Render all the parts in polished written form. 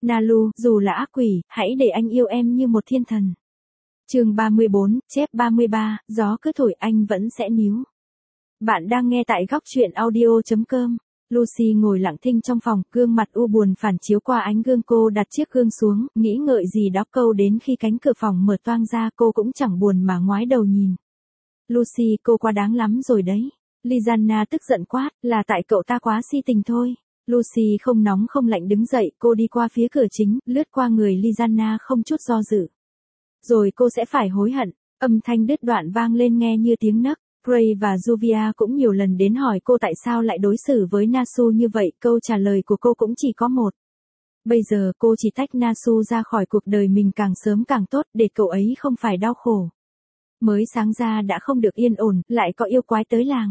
Nalu, dù là ác quỷ, hãy để anh yêu em như một thiên thần. Chương 34, chép 33, gió cứ thổi anh vẫn sẽ níu. Bạn đang nghe tại góc truyện audio.com. Lucy ngồi lặng thinh trong phòng, gương mặt u buồn phản chiếu qua ánh gương. Cô đặt chiếc gương xuống, nghĩ ngợi gì đó câu đến khi cánh cửa phòng mở toang ra cô cũng chẳng buồn mà ngoái đầu nhìn. Lucy, cô quá đáng lắm rồi đấy. Lisanna tức giận quát, là tại cậu ta quá si tình thôi. Lucy không nóng không lạnh đứng dậy, cô đi qua phía cửa chính, lướt qua người Lisanna không chút do dự. Rồi cô sẽ phải hối hận. Âm thanh đứt đoạn vang lên nghe như tiếng nấc. Gray và Juvia cũng nhiều lần đến hỏi cô tại sao lại đối xử với Nasu như vậy, câu trả lời của cô cũng chỉ có một. Bây giờ cô chỉ tách Nasu ra khỏi cuộc đời mình càng sớm càng tốt để cậu ấy không phải đau khổ. Mới sáng ra đã không được yên ổn, lại có yêu quái tới làng.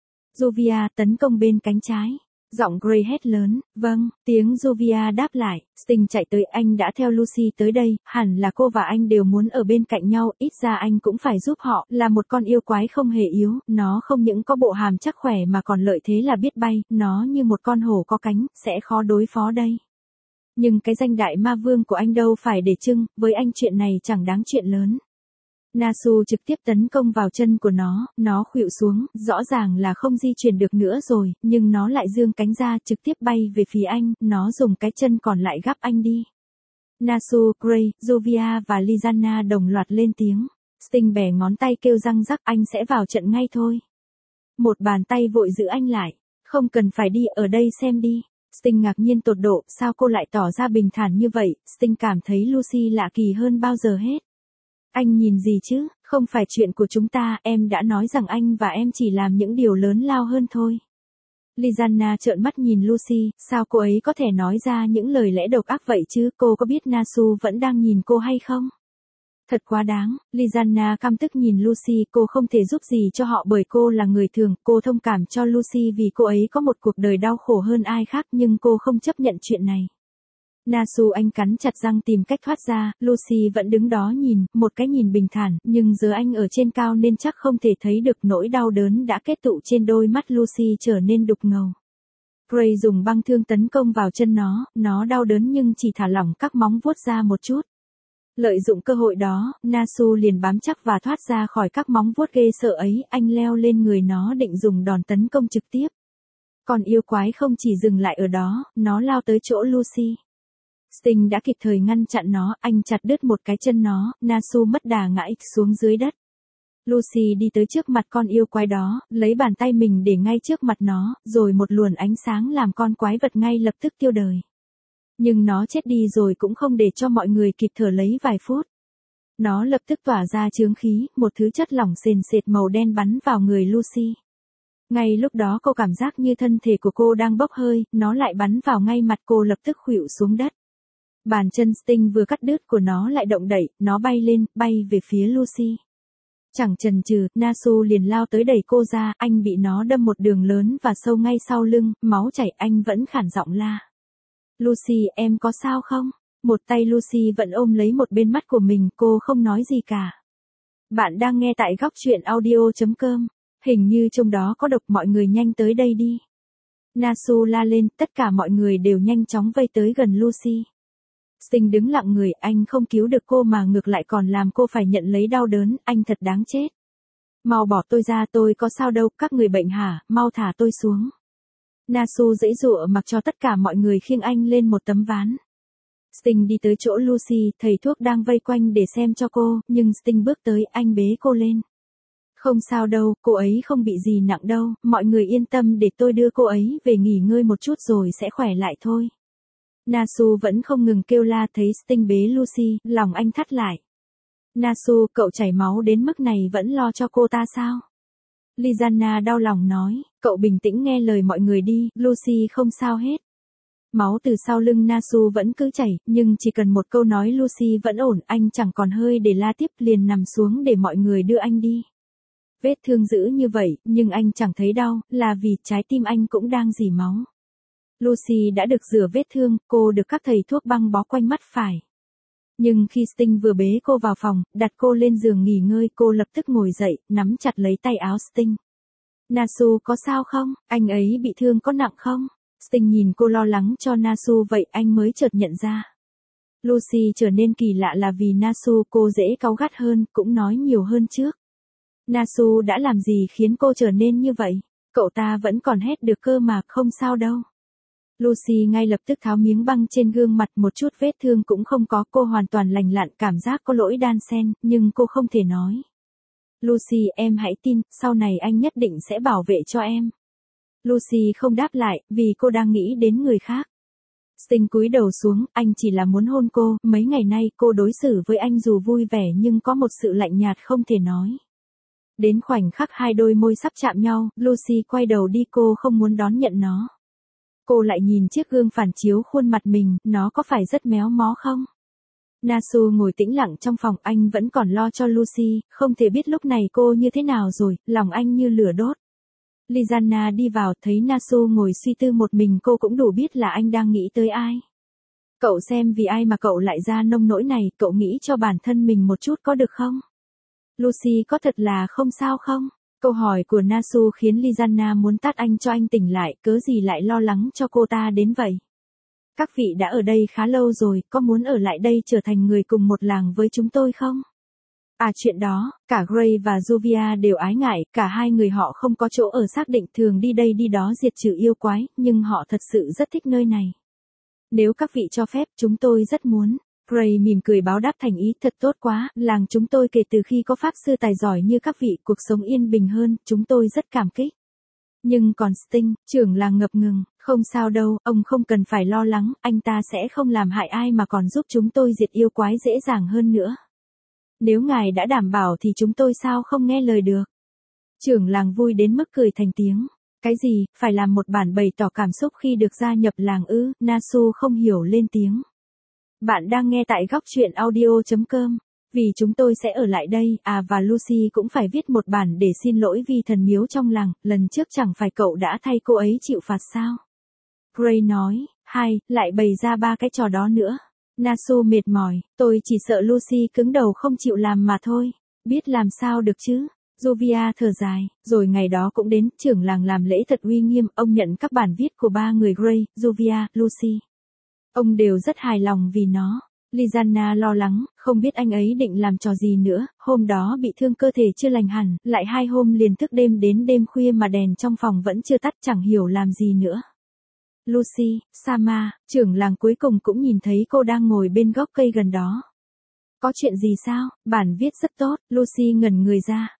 Juvia tấn công bên cánh trái. Giọng Gray hét lớn, vâng, tiếng Juvia đáp lại, Sting chạy tới, anh đã theo Lucy tới đây, hẳn là cô và anh đều muốn ở bên cạnh nhau, ít ra anh cũng phải giúp họ, là một con yêu quái không hề yếu, nó không những có bộ hàm chắc khỏe mà còn lợi thế là biết bay, nó như một con hổ có cánh, sẽ khó đối phó đây. Nhưng cái danh đại ma vương của anh đâu phải để trưng, với anh chuyện này chẳng đáng chuyện lớn. Nasu trực tiếp tấn công vào chân của nó khuỵu xuống, rõ ràng là không di chuyển được nữa rồi, nhưng nó lại giương cánh ra trực tiếp bay về phía anh, nó dùng cái chân còn lại gắp anh đi. Nasu, Gray, Juvia và Lisanna đồng loạt lên tiếng. Sting bẻ ngón tay kêu răng rắc, anh sẽ vào trận ngay thôi. Một bàn tay vội giữ anh lại, không cần phải đi, ở đây xem đi. Sting ngạc nhiên tột độ, sao cô lại tỏ ra bình thản như vậy, Sting cảm thấy Lucy lạ kỳ hơn bao giờ hết. Anh nhìn gì chứ, không phải chuyện của chúng ta, em đã nói rằng anh và em chỉ làm những điều lớn lao hơn thôi. Lisanna trợn mắt nhìn Lucy, sao cô ấy có thể nói ra những lời lẽ độc ác vậy chứ, cô có biết Nasu vẫn đang nhìn cô hay không? Thật quá đáng, Lisanna căm tức nhìn Lucy, cô không thể giúp gì cho họ bởi cô là người thường, cô thông cảm cho Lucy vì cô ấy có một cuộc đời đau khổ hơn ai khác nhưng cô không chấp nhận chuyện này. Nasu, anh cắn chặt răng tìm cách thoát ra, Lucy vẫn đứng đó nhìn, một cái nhìn bình thản, nhưng giờ anh ở trên cao nên chắc không thể thấy được nỗi đau đớn đã kết tụ trên đôi mắt Lucy trở nên đục ngầu. Gray dùng băng thương tấn công vào chân nó đau đớn nhưng chỉ thả lỏng các móng vuốt ra một chút. Lợi dụng cơ hội đó, Nasu liền bám chắc và thoát ra khỏi các móng vuốt ghê sợ ấy, anh leo lên người nó định dùng đòn tấn công trực tiếp. Còn yêu quái không chỉ dừng lại ở đó, nó lao tới chỗ Lucy. Sting đã kịp thời ngăn chặn nó, anh chặt đứt một cái chân nó, Nasu mất đà ngã xuống dưới đất. Lucy đi tới trước mặt con yêu quái đó, lấy bàn tay mình để ngay trước mặt nó, rồi một luồng ánh sáng làm con quái vật ngay lập tức tiêu đời. Nhưng nó chết đi rồi cũng không để cho mọi người kịp thở lấy vài phút. Nó lập tức tỏa ra chướng khí, một thứ chất lỏng sền sệt màu đen bắn vào người Lucy. Ngay lúc đó cô cảm giác như thân thể của cô đang bốc hơi, nó lại bắn vào ngay mặt cô, lập tức khuỵu xuống đất. Bàn chân Sting vừa cắt đứt của nó lại động đậy, nó bay lên, bay về phía Lucy. Chẳng chần chừ, Nasu liền lao tới đẩy cô ra, anh bị nó đâm một đường lớn và sâu ngay sau lưng, máu chảy, anh vẫn khản giọng la. Lucy, em có sao không? Một tay Lucy vẫn ôm lấy một bên mắt của mình, cô không nói gì cả. Bạn đang nghe tại góc truyện audio.com. Hình như trong đó có độc, mọi người nhanh tới đây đi. Nasu la lên, tất cả mọi người đều nhanh chóng vây tới gần Lucy. Sting đứng lặng người, anh không cứu được cô mà ngược lại còn làm cô phải nhận lấy đau đớn, anh thật đáng chết. Mau bỏ tôi ra, tôi có sao đâu, các người bệnh hả, mau thả tôi xuống. Nasu giãy giụa mặc cho tất cả mọi người khiêng anh lên một tấm ván. Sting đi tới chỗ Lucy, thầy thuốc đang vây quanh để xem cho cô, nhưng Sting bước tới, anh bế cô lên. Không sao đâu, cô ấy không bị gì nặng đâu, mọi người yên tâm để tôi đưa cô ấy về nghỉ ngơi một chút rồi sẽ khỏe lại thôi. Nasu vẫn không ngừng kêu la, thấy Sting bế Lucy, lòng anh thắt lại. Nasu, cậu chảy máu đến mức này vẫn lo cho cô ta sao? Lisanna đau lòng nói, cậu bình tĩnh nghe lời mọi người đi, Lucy không sao hết. Máu từ sau lưng Nasu vẫn cứ chảy, nhưng chỉ cần một câu nói Lucy vẫn ổn, anh chẳng còn hơi để la tiếp, liền nằm xuống để mọi người đưa anh đi. Vết thương dữ như vậy, nhưng anh chẳng thấy đau, là vì trái tim anh cũng đang rỉ máu. Lucy đã được rửa vết thương, cô được các thầy thuốc băng bó quanh mắt phải. Nhưng khi Sting vừa bế cô vào phòng, đặt cô lên giường nghỉ ngơi, cô lập tức ngồi dậy, nắm chặt lấy tay áo Sting. Nasu có sao không? Anh ấy bị thương có nặng không? Sting nhìn cô lo lắng cho Nasu vậy anh mới chợt nhận ra. Lucy trở nên kỳ lạ là vì Nasu, cô dễ cáu gắt hơn, cũng nói nhiều hơn trước. Nasu đã làm gì khiến cô trở nên như vậy? Cậu ta vẫn còn hét được cơ mà, không sao đâu. Lucy ngay lập tức tháo miếng băng trên gương mặt, một chút vết thương cũng không có, cô hoàn toàn lành lặn, cảm giác có lỗi đan xen, nhưng cô không thể nói. Lucy, em hãy tin, sau này anh nhất định sẽ bảo vệ cho em. Lucy không đáp lại, vì cô đang nghĩ đến người khác. Sting cúi đầu xuống, anh chỉ là muốn hôn cô, mấy ngày nay cô đối xử với anh dù vui vẻ nhưng có một sự lạnh nhạt không thể nói. Đến khoảnh khắc hai đôi môi sắp chạm nhau, Lucy quay đầu đi, cô không muốn đón nhận nó. Cô lại nhìn chiếc gương phản chiếu khuôn mặt mình, nó có phải rất méo mó không? Nasu ngồi tĩnh lặng trong phòng, anh vẫn còn lo cho Lucy, không thể biết lúc này cô như thế nào rồi, lòng anh như lửa đốt. Lizana đi vào, thấy Nasu ngồi suy tư một mình, cô cũng đủ biết là anh đang nghĩ tới ai. Cậu xem vì ai mà cậu lại ra nông nỗi này, cậu nghĩ cho bản thân mình một chút có được không? Lucy, có thật là không sao không? Câu hỏi của Nasu khiến Lizana muốn tát anh cho anh tỉnh lại, cớ gì lại lo lắng cho cô ta đến vậy? Các vị đã ở đây khá lâu rồi, có muốn ở lại đây trở thành người cùng một làng với chúng tôi không? Chuyện đó, cả Gray và Juvia đều ái ngại, cả hai người họ không có chỗ ở xác định, thường đi đây đi đó diệt trừ yêu quái, nhưng họ thật sự rất thích nơi này. Nếu các vị cho phép, chúng tôi rất muốn. Gray mỉm cười báo đáp thành ý, thật tốt quá, làng chúng tôi kể từ khi có pháp sư tài giỏi như các vị, cuộc sống yên bình hơn, chúng tôi rất cảm kích. Nhưng còn Sting, trưởng làng ngập ngừng, không sao đâu, ông không cần phải lo lắng, anh ta sẽ không làm hại ai mà còn giúp chúng tôi diệt yêu quái dễ dàng hơn nữa. Nếu ngài đã đảm bảo thì chúng tôi sao không nghe lời được. Trưởng làng vui đến mức cười thành tiếng. Cái gì, phải làm một bản bày tỏ cảm xúc khi được gia nhập làng ư? Nasu không hiểu lên tiếng. Bạn đang nghe tại góc truyện audio.com. Vì chúng tôi sẽ ở lại đây, và Lucy cũng phải viết một bản để xin lỗi vì thần miếu trong làng, lần trước chẳng phải cậu đã thay cô ấy chịu phạt sao? Gray nói, lại bày ra ba cái trò đó nữa. Nasu mệt mỏi, tôi chỉ sợ Lucy cứng đầu không chịu làm mà thôi, biết làm sao được chứ. Juvia thở dài, rồi ngày đó cũng đến, trưởng làng làm lễ thật uy nghiêm, ông nhận các bản viết của ba người Gray, Juvia, Lucy. Ông đều rất hài lòng vì nó. Lizana lo lắng, không biết anh ấy định làm trò gì nữa, hôm đó bị thương cơ thể chưa lành hẳn, lại 2 hôm liền thức đêm đến đêm khuya mà đèn trong phòng vẫn chưa tắt, chẳng hiểu làm gì nữa. Lucy, Sama, trưởng làng cuối cùng cũng nhìn thấy cô đang ngồi bên gốc cây gần đó. Có chuyện gì sao? Bản viết rất tốt, Lucy ngẩn người ra,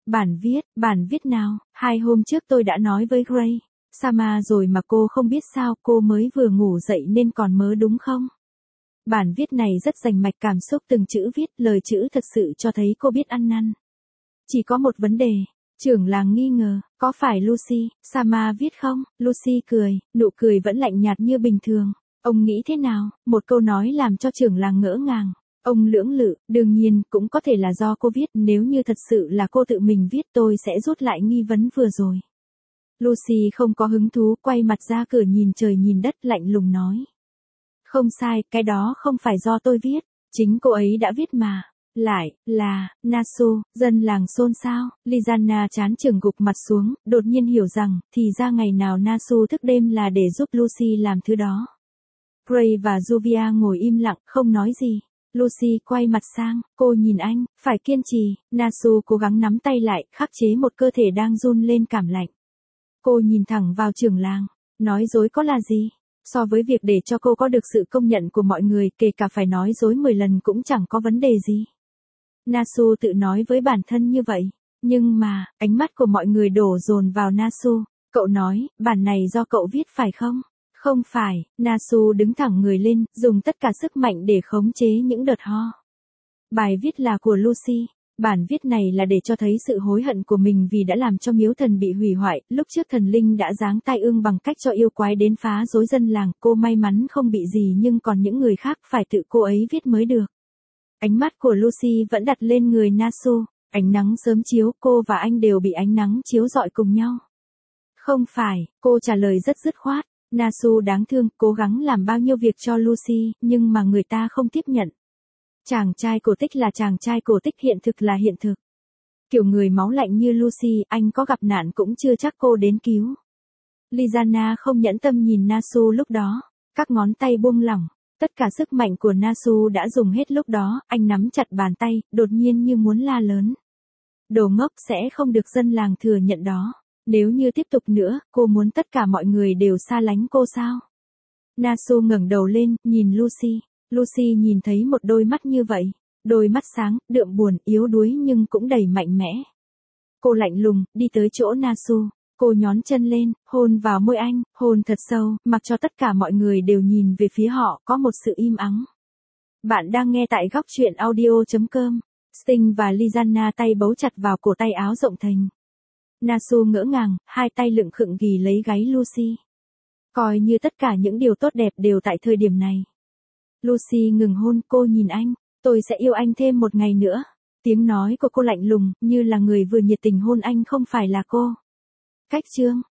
bản viết nào? 2 hôm trước tôi đã nói với Gray, Sama rồi mà cô không biết sao, cô mới vừa ngủ dậy nên còn mớ đúng không? Bản viết này rất rành mạch, cảm xúc từng chữ viết, lời chữ thật sự cho thấy cô biết ăn năn. Chỉ có một vấn đề. Trưởng làng nghi ngờ, có phải Lucy, Sama viết không? Lucy cười, nụ cười vẫn lạnh nhạt như bình thường. Ông nghĩ thế nào? Một câu nói làm cho trưởng làng ngỡ ngàng. Ông lưỡng lự, đương nhiên, cũng có thể là do cô viết, nếu như thật sự là cô tự mình viết tôi sẽ rút lại nghi vấn vừa rồi. Lucy không có hứng thú, quay mặt ra cửa nhìn trời nhìn đất, lạnh lùng nói. Không sai, cái đó không phải do tôi viết, chính cô ấy đã viết mà. Lại, là, Nasu, dân làng xôn xao, Lizana chán chừng gục mặt xuống, đột nhiên hiểu rằng, thì ra ngày nào Nasu thức đêm là để giúp Lucy làm thứ đó. Gray và Juvia ngồi im lặng, không nói gì. Lucy quay mặt sang, cô nhìn anh, phải kiên trì, Nasu cố gắng nắm tay lại, khắc chế một cơ thể đang run lên cảm lạnh. Cô nhìn thẳng vào trưởng làng, nói dối có là gì? So với việc để cho cô có được sự công nhận của mọi người, kể cả phải nói dối 10 lần cũng chẳng có vấn đề gì. Nasu tự nói với bản thân như vậy. Nhưng mà, ánh mắt của mọi người đổ dồn vào Nasu. Cậu nói, bản này do cậu viết phải không? Không phải, Nasu đứng thẳng người lên, dùng tất cả sức mạnh để khống chế những đợt ho. Bài viết là của Lucy. Bản viết này là để cho thấy sự hối hận của mình vì đã làm cho miếu thần bị hủy hoại, lúc trước thần linh đã giáng tai ương bằng cách cho yêu quái đến phá rối dân làng, cô may mắn không bị gì nhưng còn những người khác phải tự cô ấy viết mới được. Ánh mắt của Lucy vẫn đặt lên người Nasu, ánh nắng sớm chiếu, cô và anh đều bị ánh nắng chiếu rọi cùng nhau. Không phải, cô trả lời rất dứt khoát, Nasu đáng thương, cố gắng làm bao nhiêu việc cho Lucy, nhưng mà người ta không tiếp nhận. Chàng trai cổ tích là chàng trai cổ tích, hiện thực là hiện thực. Kiểu người máu lạnh như Lucy, anh có gặp nạn cũng chưa chắc cô đến cứu. Lizana không nhẫn tâm nhìn Nasu lúc đó, các ngón tay buông lỏng. Tất cả sức mạnh của Nasu đã dùng hết lúc đó, anh nắm chặt bàn tay, đột nhiên như muốn la lớn. Đồ ngốc, sẽ không được dân làng thừa nhận đó. Nếu như tiếp tục nữa, cô muốn tất cả mọi người đều xa lánh cô sao? Nasu ngẩng đầu lên, nhìn Lucy. Lucy nhìn thấy một đôi mắt như vậy. Đôi mắt sáng, đượm buồn, yếu đuối nhưng cũng đầy mạnh mẽ. Cô lạnh lùng, đi tới chỗ Nasu. Cô nhón chân lên, hôn vào môi anh, hôn thật sâu, mặc cho tất cả mọi người đều nhìn về phía họ, có một sự im ắng. Bạn đang nghe tại góc truyện audio.com. Sting và Lisanna tay bấu chặt vào cổ tay áo rộng thềnh. Nasu ngỡ ngàng, hai tay lựng khựng ghì lấy gáy Lucy. Coi như tất cả những điều tốt đẹp đều tại thời điểm này. Lucy ngừng hôn, cô nhìn anh, tôi sẽ yêu anh thêm một ngày nữa. Tiếng nói của cô lạnh lùng, như là người vừa nhiệt tình hôn anh không phải là cô. Cách chương